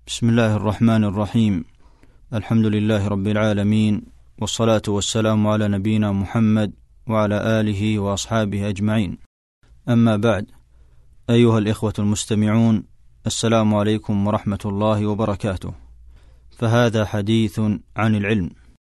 بسم الله الرحمن الرحيم. الحمد لله رب العالمين، والصلاة والسلام على نبينا محمد وعلى آله وأصحابه أجمعين. أما بعد، أيها الإخوة المستمعون، السلام عليكم ورحمة الله وبركاته. فهذا حديث عن العلم.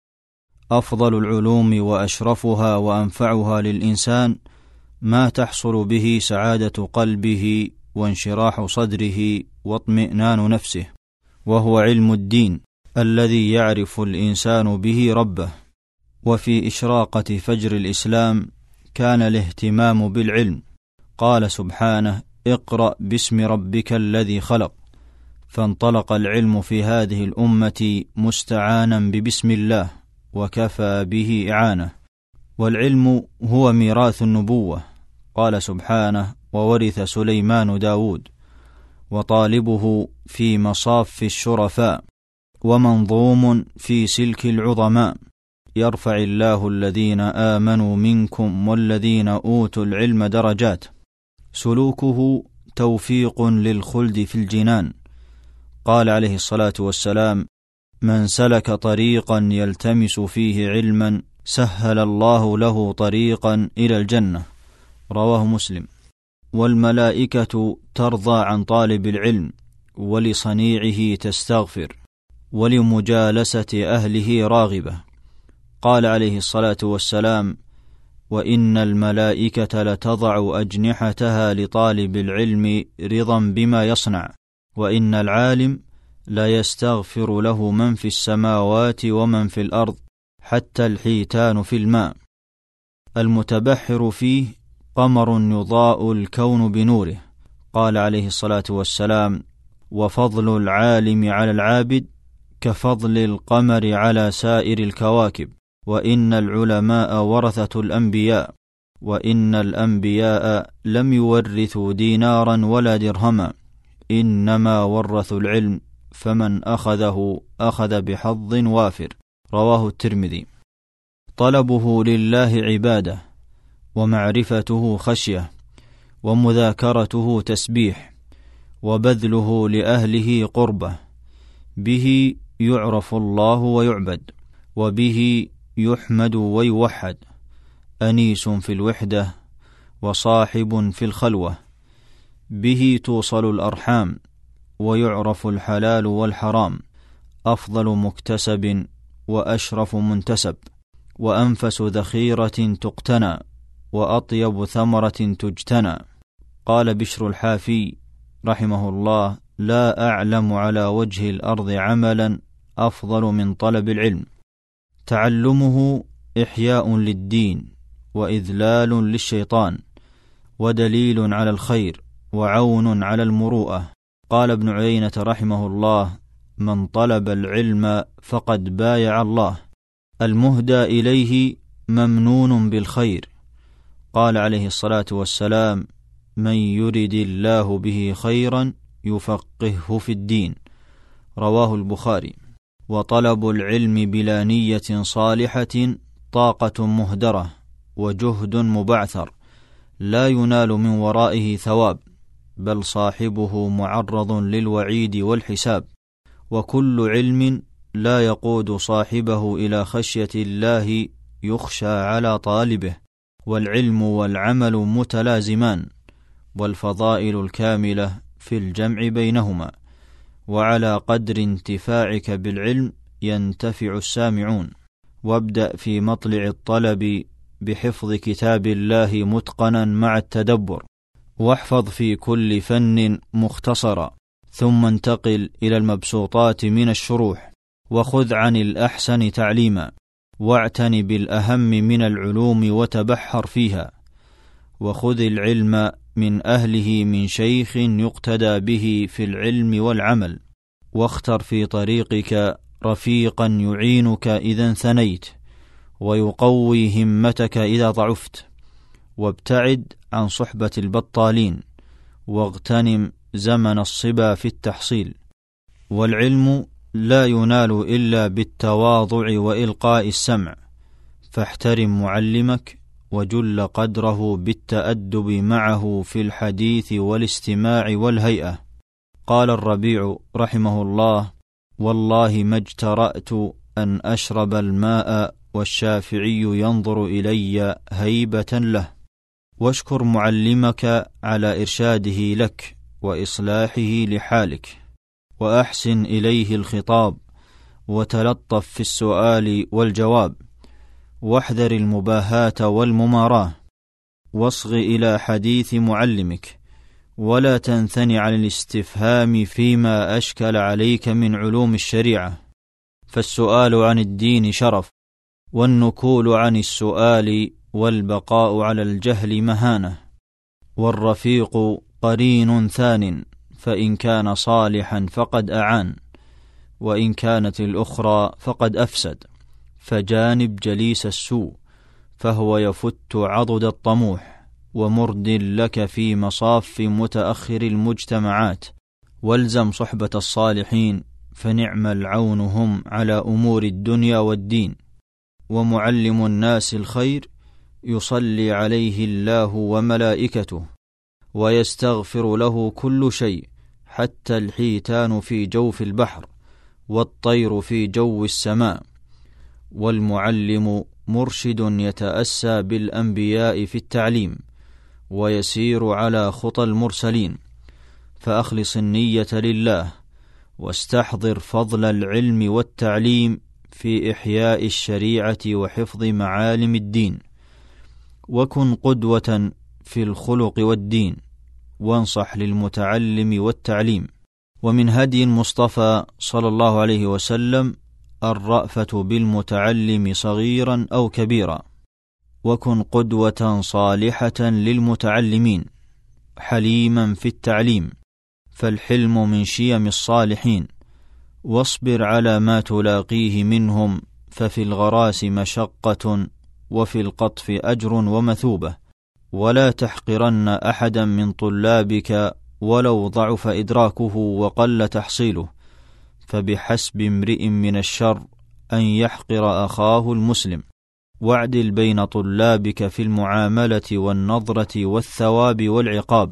أفضل العلوم وأشرفها وأنفعها للإنسان ما تحصل به سعادة قلبه وانشراح صدره واطمئنان نفسه، وهو علم الدين الذي يعرف الإنسان به ربه. وفي إشراقة فجر الإسلام كان الاهتمام بالعلم. قال سبحانه: اقرأ باسم ربك الذي خلق. فانطلق العلم في هذه الأمة مستعانا ببسم الله، وكفى به إعانة. والعلم هو ميراث النبوة. قال سبحانه: وورث سليمان داود. وطالبه في مصاف الشرفاء، ومنظوم في سلك العظماء. يرفع الله الذين آمنوا منكم والذين أوتوا العلم درجات. سلوكه توفيق للخلد في الجنان. قال عليه الصلاة والسلام: من سلك طريقا يلتمس فيه علما سهل الله له طريقا إلى الجنة. رواه مسلم. والملائكة ترضى عن طالب العلم، ولصنيعه تستغفر، ولمجالسة أهله راغبة. قال عليه الصلاة والسلام: وإن الملائكة لتضع أجنحتها لطالب العلم رضا بما يصنع، وإن العالم لا يستغفر له من في السماوات ومن في الأرض، حتى الحيتان في الماء. المتبحر فيه قمر يضاء الكون بنوره. قال عليه الصلاة والسلام: وفضل العالم على العابد كفضل القمر على سائر الكواكب. وإن العلماء ورثة الأنبياء، وإن الأنبياء لم يورثوا دينارا ولا درهما، إنما ورثوا العلم، فمن أخذه أخذ بحظ وافر. رواه الترمذي. طلبه لله عبادة، ومعرفته خشية، ومذاكرته تسبيح، وبذله لأهله قربة. به يعرف الله ويعبد، وبه يحمد ويوحد. أنيس في الوحدة، وصاحب في الخلوة. به توصل الأرحام، ويعرف الحلال والحرام. أفضل مكتسب، وأشرف منتسب، وأنفس ذخيرة تقتنى، وأطيب ثمرة تجتنى. قال بشر الحافي رحمه الله: لا أعلم على وجه الأرض عملا أفضل من طلب العلم. تعلمه إحياء للدين، وإذلال للشيطان، ودليل على الخير، وعون على المروءة. قال ابن عيينة رحمه الله: من طلب العلم فقد بايع الله. المهدى إليه ممنون بالخير. قال عليه الصلاة والسلام: من يرد الله به خيرا يفقهه في الدين. رواه البخاري. وطلب العلم بلا نية صالحة طاقة مهدرة، وجهد مبعثر، لا ينال من ورائه ثواب، بل صاحبه معرض للوعيد والحساب. وكل علم لا يقود صاحبه إلى خشية الله يخشى على طالبه. والعلم والعمل متلازمان، والفضائل الكاملة في الجمع بينهما. وعلى قدر انتفاعك بالعلم ينتفع السامعون. وابدأ في مطلع الطلب بحفظ كتاب الله متقنا مع التدبر، واحفظ في كل فن مختصرا، ثم انتقل إلى المبسوطات من الشروح، وخذ عن الأحسن تعليما، واعتن بالأهم من العلوم وتبحر فيها. وخذ العلم من أهله من شيخ يقتدى به في العلم والعمل. واختر في طريقك رفيقا يعينك إذا انثنيت، ويقوي همتك إذا ضعفت. وابتعد عن صحبة البطالين، واغتنم زمن الصبا في التحصيل. والعلم لا ينال إلا بالتواضع وإلقاء السمع، فاحترم معلمك، وجل قدره بالتأدب معه في الحديث والاستماع والهيئة. قال الربيع رحمه الله: والله ما اجترأت أن أشرب الماء والشافعي ينظر إلي هيبة له. واشكر معلمك على إرشاده لك وإصلاحه لحالك، وأحسن إليه الخطاب، وتلطف في السؤال والجواب، واحذر المباهاة والمماراة، واصغ إلى حديث معلمك، ولا تنثني عن الاستفهام فيما أشكل عليك من علوم الشريعة، فالسؤال عن الدين شرف، والنكول عن السؤال والبقاء على الجهل مهانة، والرفيق قرين ثان، فإن كان صالحا فقد أعان، وإن كانت الأخرى فقد أفسد، فجانب جليس السوء، فهو يفت عضد الطموح، ومرد لك في مصاف متأخر المجتمعات، والزم صحبة الصالحين، فنعم العون هم على أمور الدنيا والدين، ومعلم الناس الخير يصلي عليه الله وملائكته، ويستغفر له كل شيء، حتى الحيتان في جوف البحر، والطير في جو السماء. والمعلم مرشد يتأسى بالأنبياء في التعليم، ويسير على خطى المرسلين، فأخلص النية لله، واستحضر فضل العلم والتعليم في إحياء الشريعة وحفظ معالم الدين، وكن قدوة في الخلق والدين، وانصح للمتعلم والتعليم. ومن هدي المصطفى صلى الله عليه وسلم الرأفة بالمتعلم صغيرا أو كبيرا، وكن قدوة صالحة للمتعلمين، حليما في التعليم، فالحلم من شيم الصالحين، واصبر على ما تلاقيه منهم، ففي الغراس مشقة، وفي القطف أجر ومثوبة، ولا تحقرن أحدا من طلابك ولو ضعف إدراكه وقل تحصيله، فبحسب امرئ من الشر أن يحقر أخاه المسلم، واعدل بين طلابك في المعاملة والنظرة والثواب والعقاب،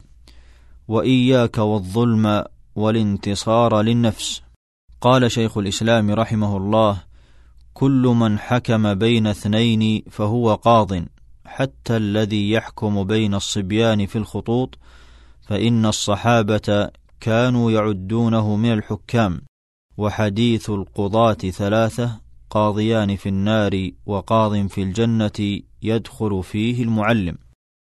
وإياك والظلم والانتصار للنفس. قال شيخ الإسلام رحمه الله: كل من حكم بين اثنين فهو قاض، حتى الذي يحكم بين الصبيان في الخطوط، فإن الصحابة كانوا يعدونه من الحكام. وحديث القضاة ثلاثة: قاضيان في النار وقاض في الجنة يدخل فيه المعلم.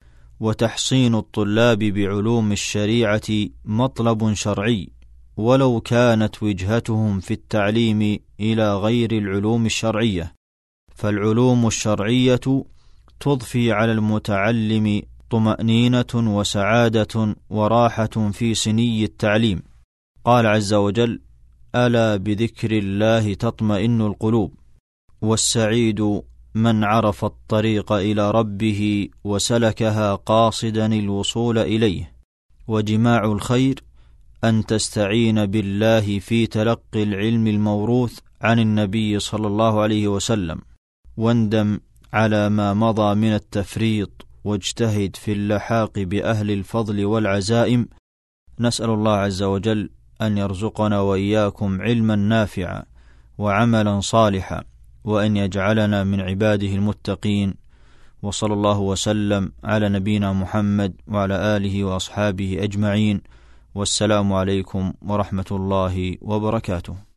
وتحصين الطلاب بعلوم الشريعة مطلب شرعي، ولو كانت وجهتهم في التعليم إلى غير العلوم الشرعية، فالعلوم الشرعية تضفي على المتعلم طمأنينة وسعادة وراحة في سني التعليم. قال عز وجل: ألا بذكر الله تطمئن القلوب. والسعيد من عرف الطريق إلى ربه وسلكها قاصدا الوصول إليه. وجماع الخير أن تستعين بالله في تلقي العلم الموروث عن النبي صلى الله عليه وسلم، واندم على ما مضى من التفريط، واجتهد في اللحاق بأهل الفضل والعزائم. نسأل الله عز وجل أن يرزقنا وإياكم علما نافعا وعملا صالحا، وأن يجعلنا من عباده المتقين. وصلى الله وسلم على نبينا محمد وعلى آله وأصحابه أجمعين، والسلام عليكم ورحمة الله وبركاته.